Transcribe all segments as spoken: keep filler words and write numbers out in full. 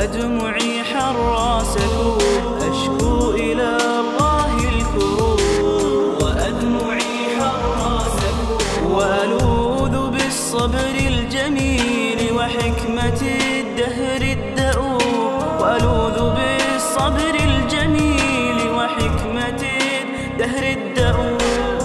وأدمعي حراسكم أشكو إلى الله الكروب. وأدمعي حراسكم وألوذ بالصبر الجميل وحكمة الدهر الدؤوب. وألوذ بالصبر الجميل وحكمة الدهر الدؤوب.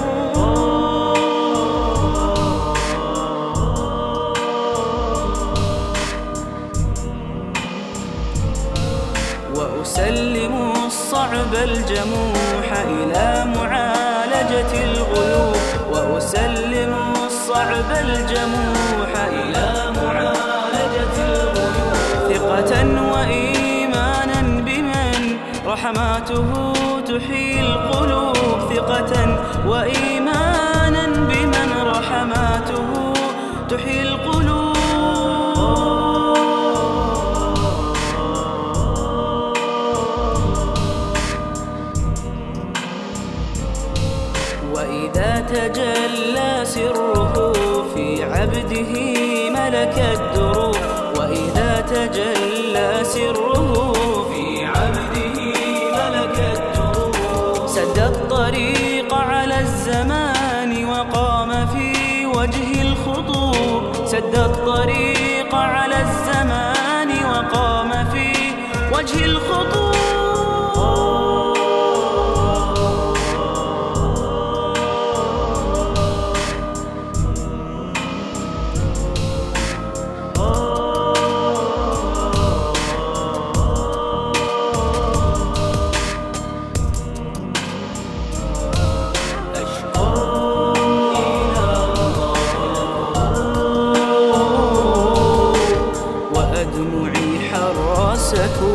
وأسلم الصعب الجموح إلى معالجة الغيوب. وأسلم الصعب الجموح إلى معالجة الغيوب. ثقة وإيمانا بمن رحماته تحيي القلوب. ثقة وإيمانا بمن رحماته تحيي القلوب. وإذا تجلى سره في عبده ملك الدروب. وإذا تجلى سره في عبده ملك الدروب. سد الطريق على الزمان وقام في وجه الخطوب. سد الطريق على الزمان وقام في وجه الخطوب. وأدمعي حراسكم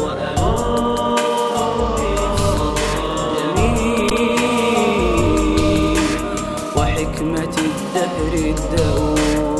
وألوذ بالصبر الجميل وحكمة الدهر الدؤوب.